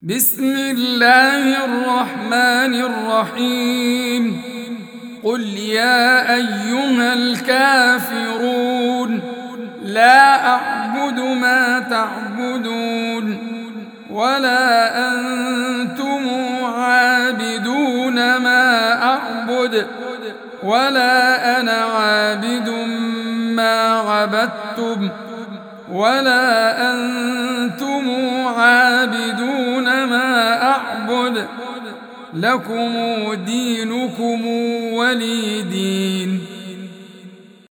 بسم الله الرحمن الرحيم. قل يا أيها الكافرون لا أعبد ما تعبدون ولا أنتم عابدون ما أعبد ولا أنا عابد ما عبدتم ولا أنتم عابدون ما أعبد لكم دينكم ولي دين.